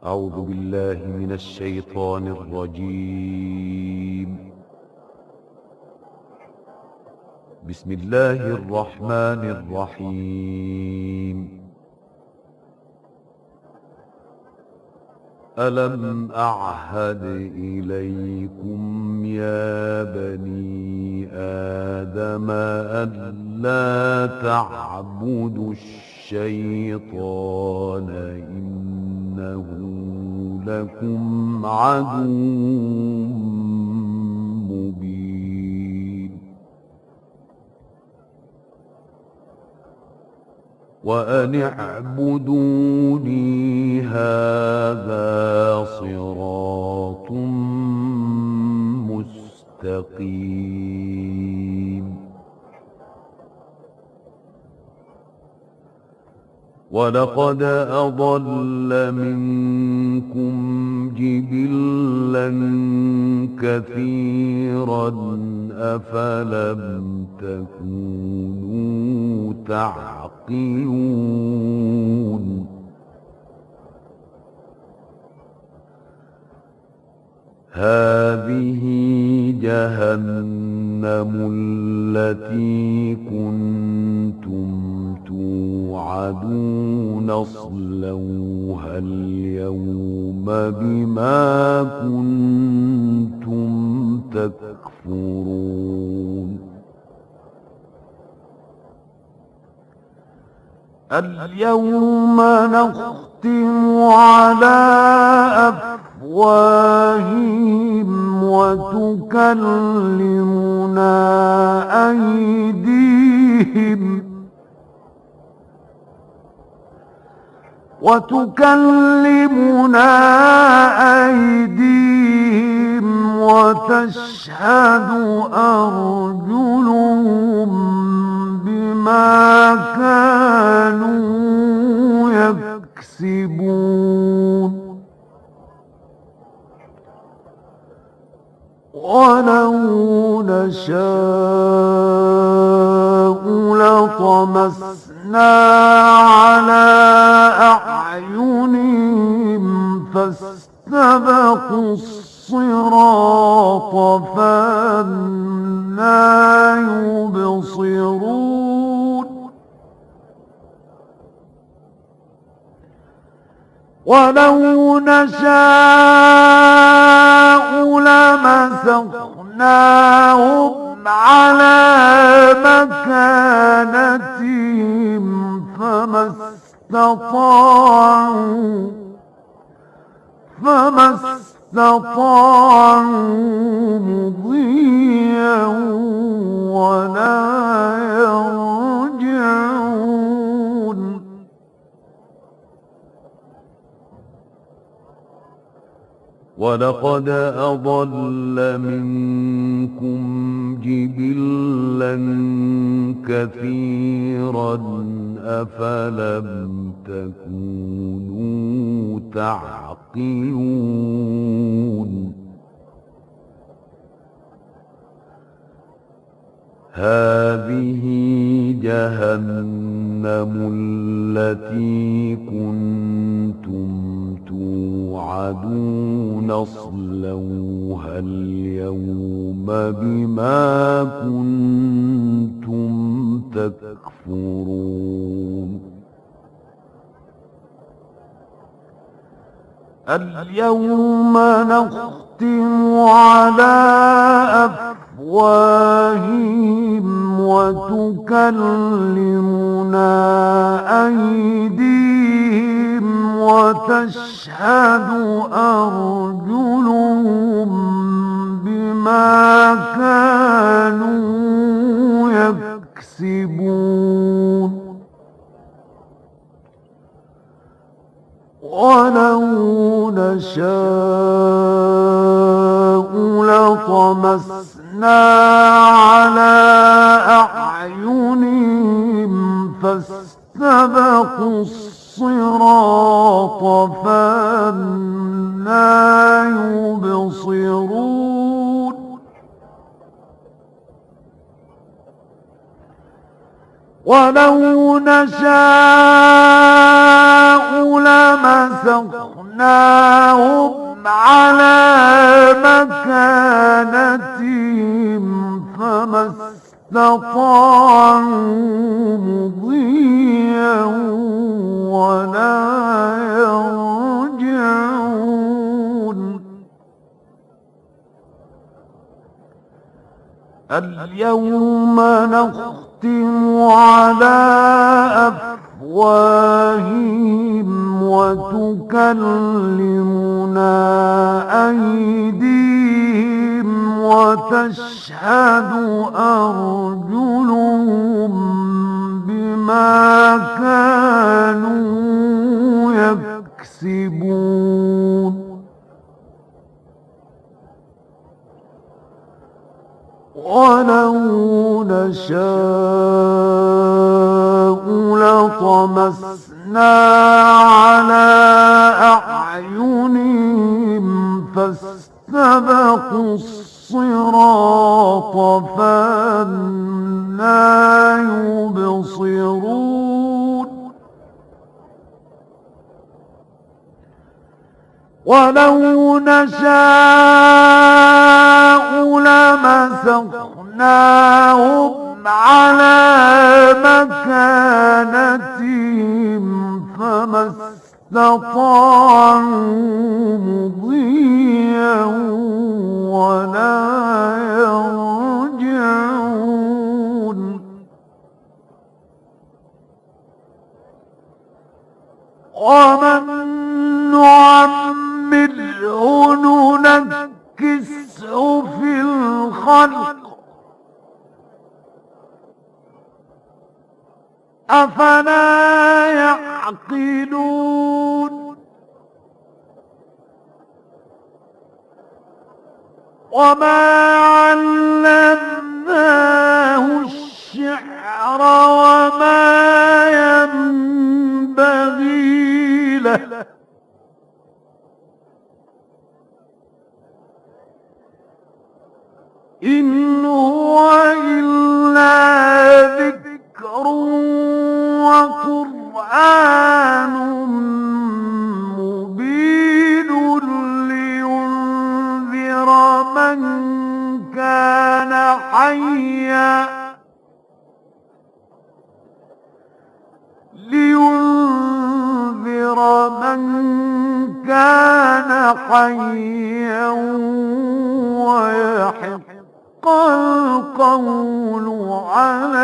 أعوذ بالله من الشيطان الرجيم. بسم الله الرحمن الرحيم. ألم أعهد إليكم يا بني آدم ألا تعبدوا الشيطان إنه لكم عدو مبين. وأن اعبدوني هذا صراط مستقيم. ولقد أضل منكم جبلا كثيرا أفلم تكونوا تعقلون. هذه جهنم التي كنتم توعدون اصلوها اليوم بما كنتم تكفرون. اليوم نختم على أفواههم وتكلمنا أيديهم وتشهد أرجلهم بما كانوا يكسبون. ولو نشاء لطمسنا على أعينهم فاستبقوا الصراط فأنى يبصرون. ولو نشاء لمسخناهم على مكانتهم فما استطاعوا مضيا ولا يرجعون. ولقد أضل منكم جبلا كثيرا أفلم تكونوا تعقلون. هذه جهنم التي كنتم توعدون اصلوها اليوم بما كنتم تكفرون. اليوم نختم على أفواههم وتكلمنا أيديهم وتشهد أرجلهم بما كانوا يكسبون. ولو نشاء لطمسنا على أعينهم فاستبقوا الصراط فأنى يبصرون. ولو نشاء لمسخناهم على مكانتهم فما استطاعوا مضيا ولا يرجعون. اليوم نختم على أفواههم وتكلمنا أيديهم وتشهد أرجلهم بما كانوا يكسبون. ولو نشاء لطمسنا على أعينهم فاستبقوا الصراط فأنى يبصرون. ولو نشاء لمسخناهم على مكانتهم فما استطاعوا مضيا ولا يرجعون. ومن نعمره ننكسه في الخلق أفلا يعقلون. وما علمناه الشعر وما ينبغي له إن هو إلا ذكر وقرآن مبين لينذر من كان حيا ويحق القول على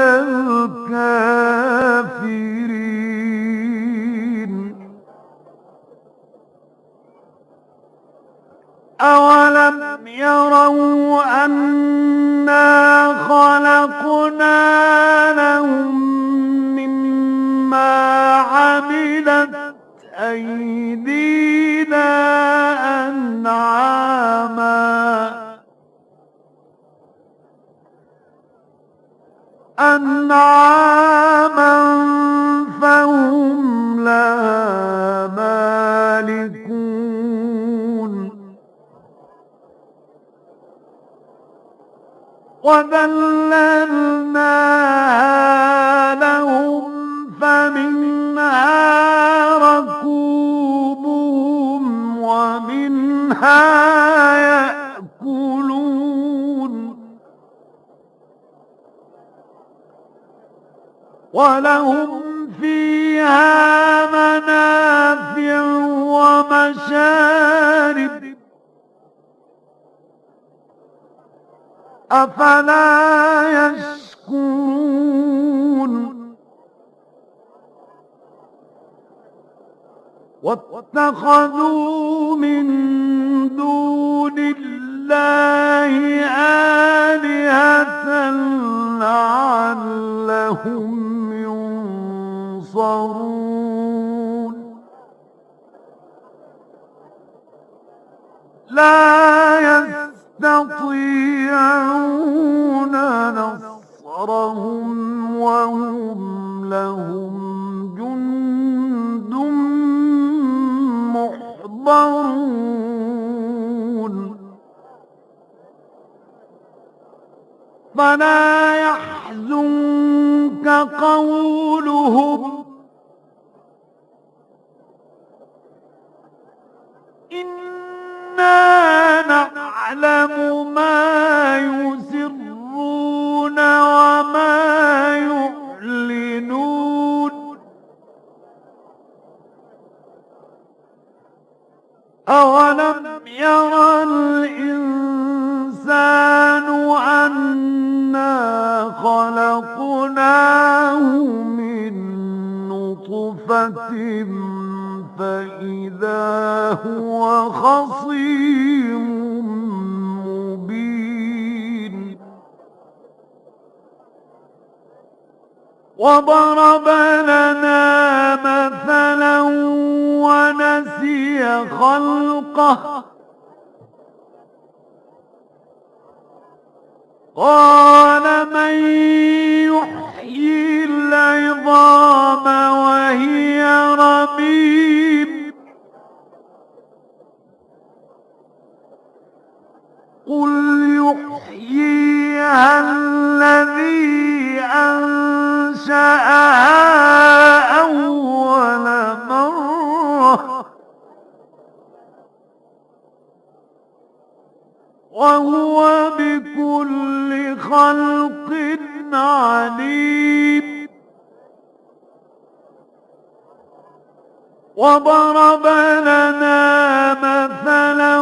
الكافرين. أولم يروا أنا خلقنا لهم مما عملت أيدينا أنعاما فهم لها مالكون. وذللناها لهم فمنها ركوبهم ومنها يأكلون ولهم فيها منافع ومشارب أفلا يشكرون. واتخذوا من دون الله آلهة لعلهم ينصرون. لا يستطيعون نصرهم وهم لهم جند محضرون. فلا يحزنك قولهم إنا نعلم ما يسرون وما يعلنون أولم يرى الإنسان أنا خلقناه من نطفة فإذا هو خصيم مبين وضرب لنا مثلا ونسي خلقه قال من يحيي العظام وهي رميم قل يحييها الذي أنشأها أول مرة وهو بكل خلق عليم وضرب لنا مثلا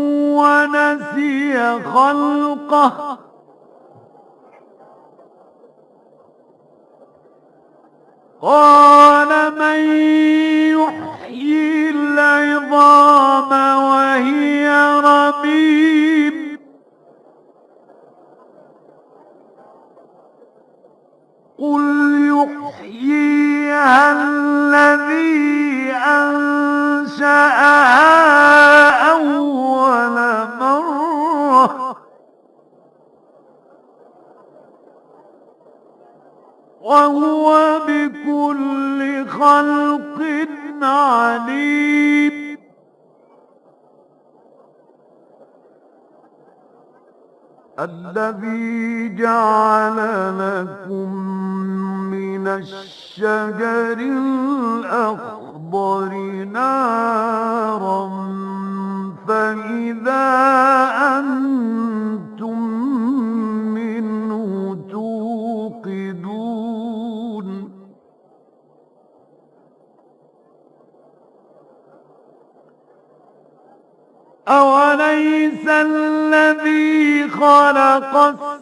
ونسي خلقه قال من يحيي العظام وهي رميم قل يحييها الذي أنشأها أول مرة وهو بكل خلق عليم الذي جعل لكم من الشجر الأخضر نارا فإذا أنتم منه توقدون أوليس الذي خلق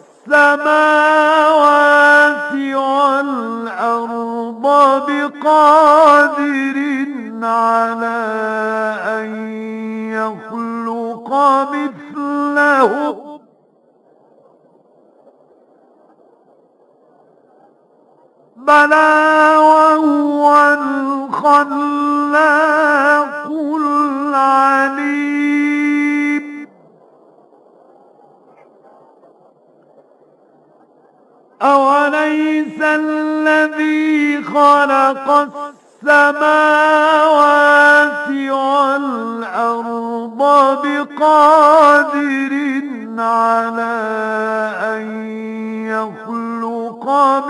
السماوات والأرض بقادر على أن يخلق مثلهم بلى وهو الخلاق العليم أوليس الذي خلق السماوات والأرض بقادر على أن يخلق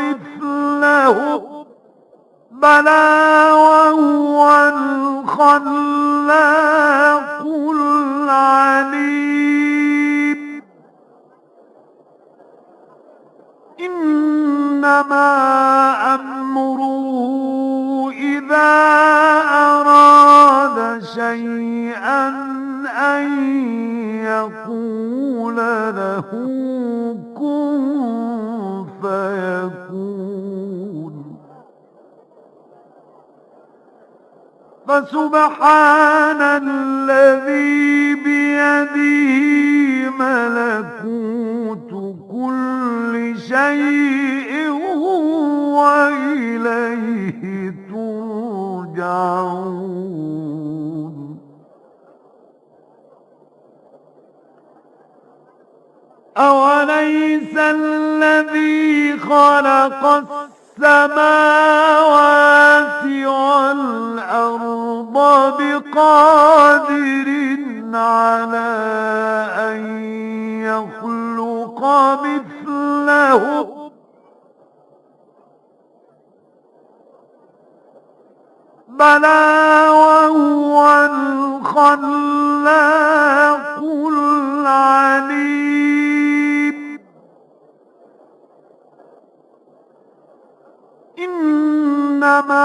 مثلهم بلى وهو الخلاق العليم إنما أمره إذا أراد شيئا أن يقول له كن فيكون فسبحان الذي بيده ملكوت كل شيء وإليه ترجعون أوليس الذي خلق السماوات والأرض بقادر على أن يخلق مثلهم بلى وهو الخلاق العليم إنما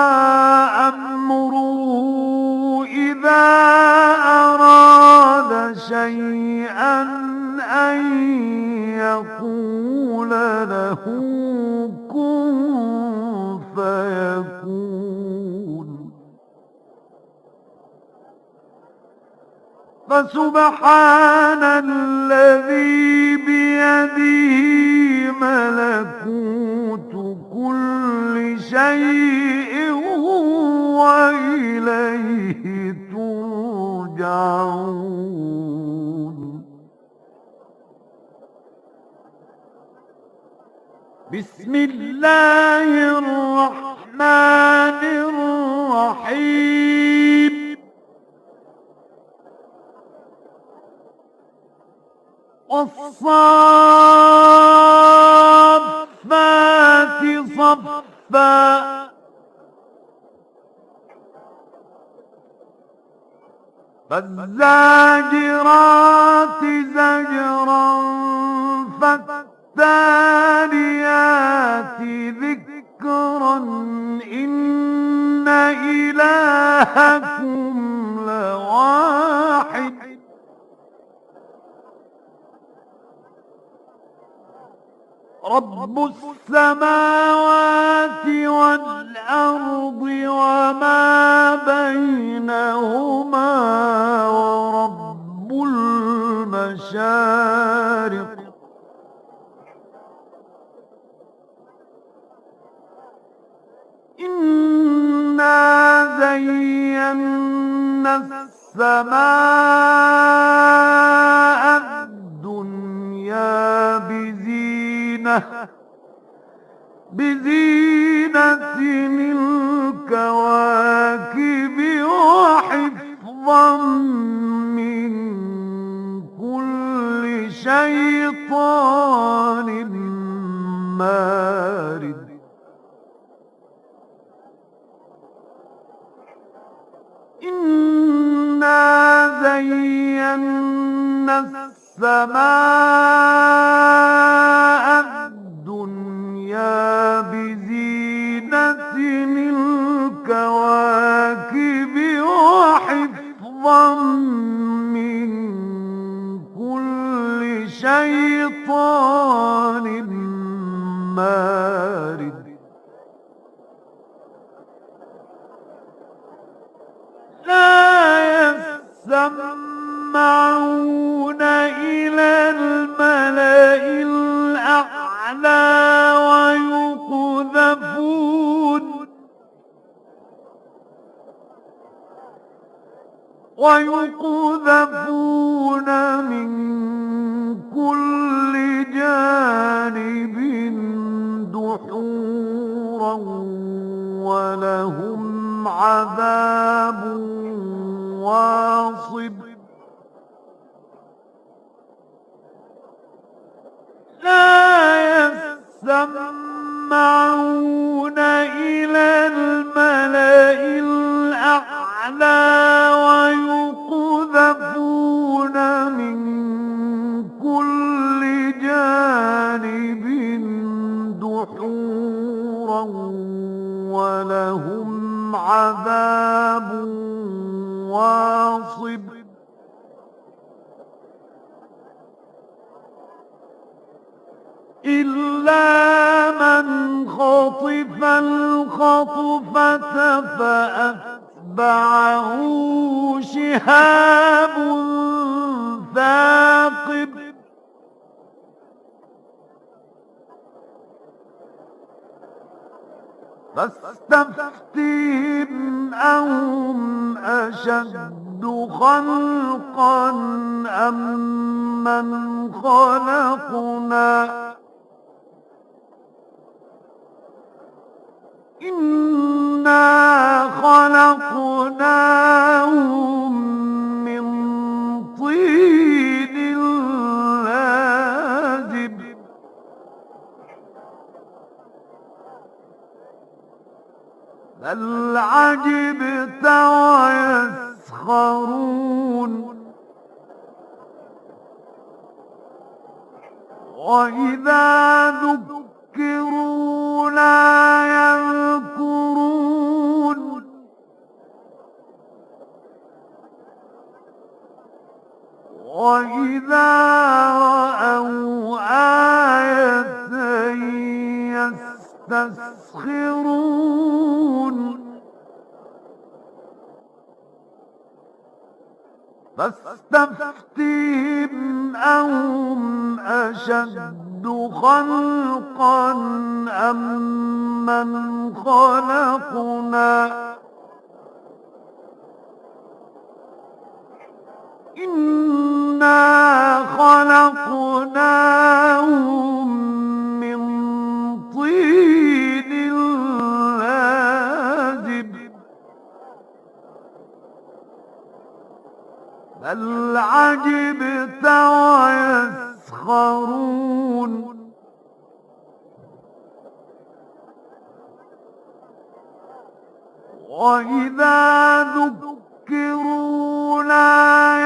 أمره إذا أراد شيئا أن يقول له كن فيكون فسبحان الذي بيده ملكوت كل شيء وإليه ترجعون بسم الله الرحمن الرحيم والصافات صفا فالزاجرات زجرا فالتاليات ذكرا إن إلهكم لواحد رب السماوات والأرض وما بينهما ورب المشارق إنا زينا السماء الدنيا بزينة الكواكب وحفظا من كل شيطان مارد إنا زينا السماء الدنيا بزينة الكواكب وحفظا من كل شيطان مارد لا يسمعون إلى الملأ الأعلى ويقذفون من كل جانب دحورا ولهم عذاب واصب لا يسمعون إلى الملأ الأعلى ويقذفون من كل جانب دحورا ولهم عذاب واصب إلا من خطف الخطفة فأتبعه شهاب ثاقب فاستفتهم أهم أشد خلقا أم من خلقنا إنا خلقناهم من طين لازب بل عجبت وإذا ذكروا لا يذكرون وإذا رأوا آية يستسخرون فاستفتهم أهم أشد خلقا أم من خلقنا إنا خلقناهم من طين لازب بل عجبت ويسخرون وإذا ذكروا لا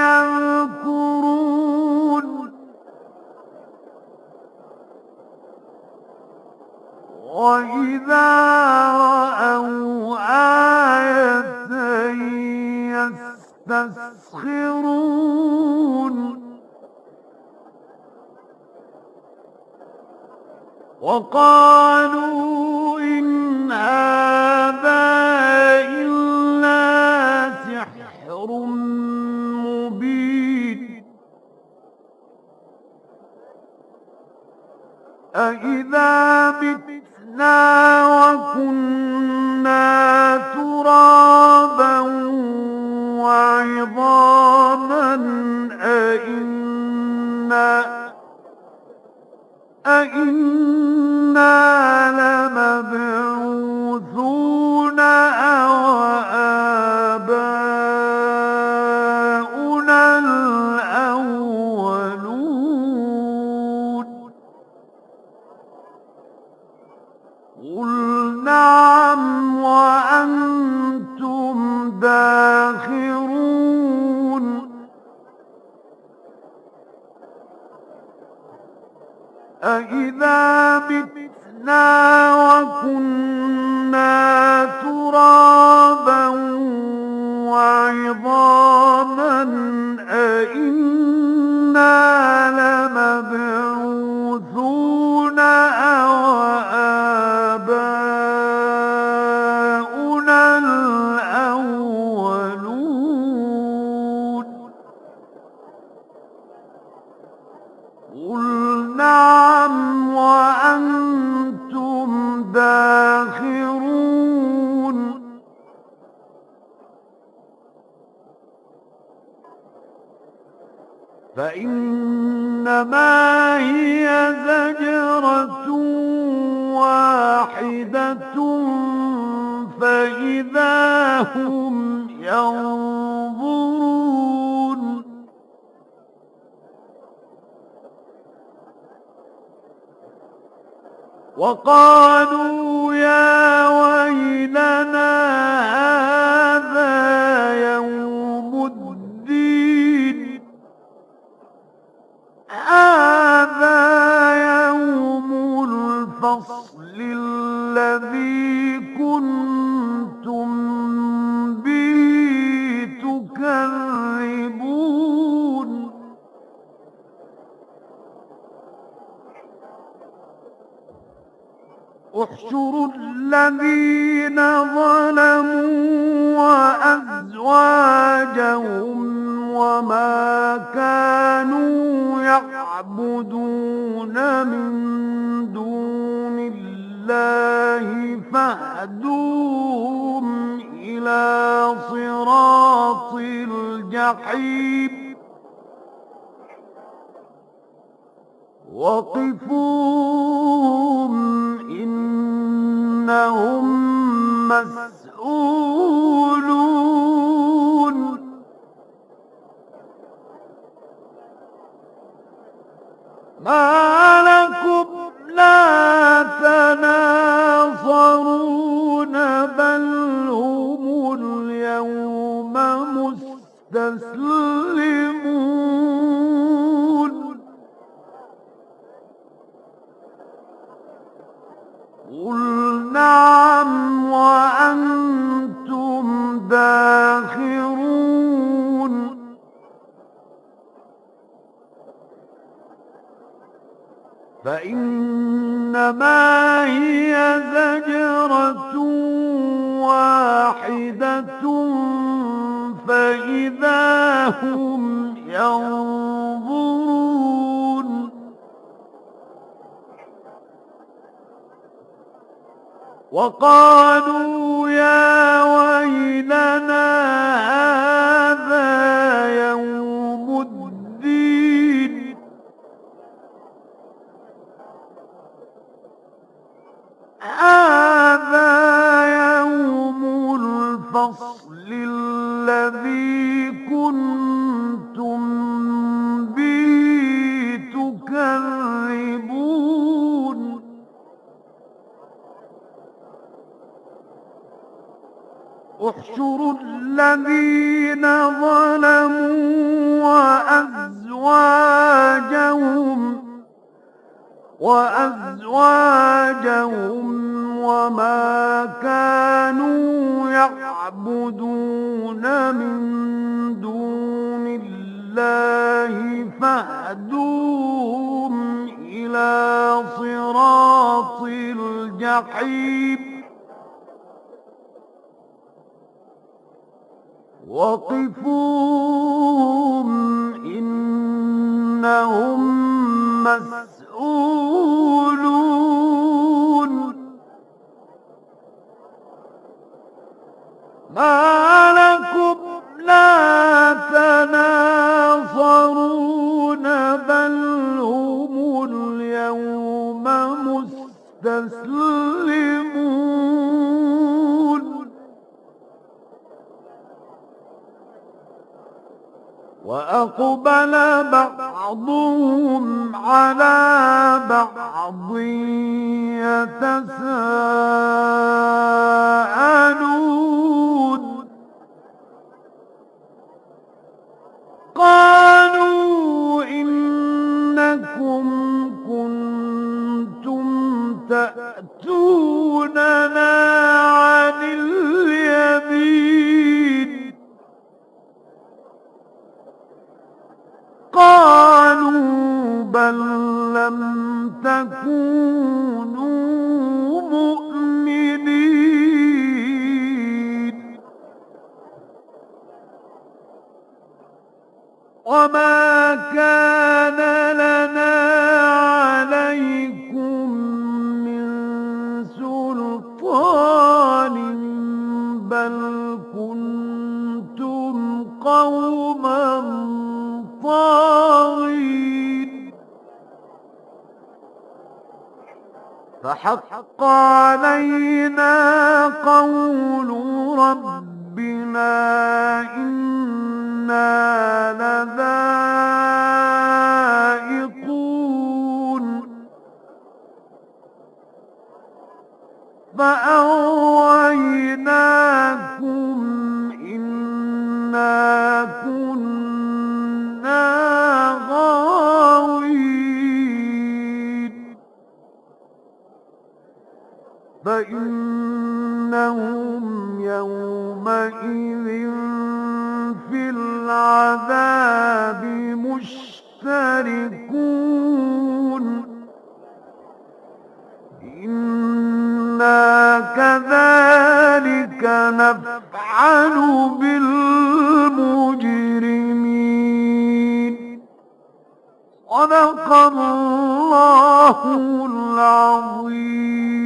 يذكرون وإذا رأوا آية يستسخرون وقالوا إن هذا إلا سحر مبين أإذا متنا وكنا ترابا وعظاما أإنا لمبعوثون أو آباؤنا الأولون قل نعم وأنتم داخرون أإذا متنا وكنا ترابا وعظاما أإنا لمبعوثون أو آباؤنا الأولون قل نعم وأنتم داخرون فإنما هي زجرة واحدة فإذا هم ينظرون وقالوا يا ويلنا هذا يوم الدين هذا يوم الفصل الذي كنتم به تكذبون احشروا الذين ظلموا وأزواجهم وما كانوا يعبدون من دون الله فاهدوهم إلى صراط الجحيم وقفوهم إنهم مسؤولون ما لكم لا تناصرون بل هم اليوم مستسلمون فإنما هي زجرة واحدة فإذا هم ينظرون وقالوا يا ويلنا هذا يوم الدين هذا يوم الفصل الذي كنتم به تكذبون احشروا الذين ظلموا وأزواجهم وما كانوا يعبدون من دون الله فاهدوهم إلى صراط الجحيم وقفوهم إنهم مسؤولون ما لكم لا تناصرون بل هم اليوم مستسلمون وأقبل بعضهم على بعض يتساءلون قالوا إنكم كنتم تأتوننا عن اليمين قالوا بل لم تكونوا مؤمنين وما كان لنا عليكم من سلطان بل كنتم قوما طاغين فحق علينا قول ربنا إنا لذائقون فأغويناكم إنا كنا غاوين فإنهم يومئذ في العذاب مشتركون إنا كذلك نفعل بالمجرمين صدق الله العظيم.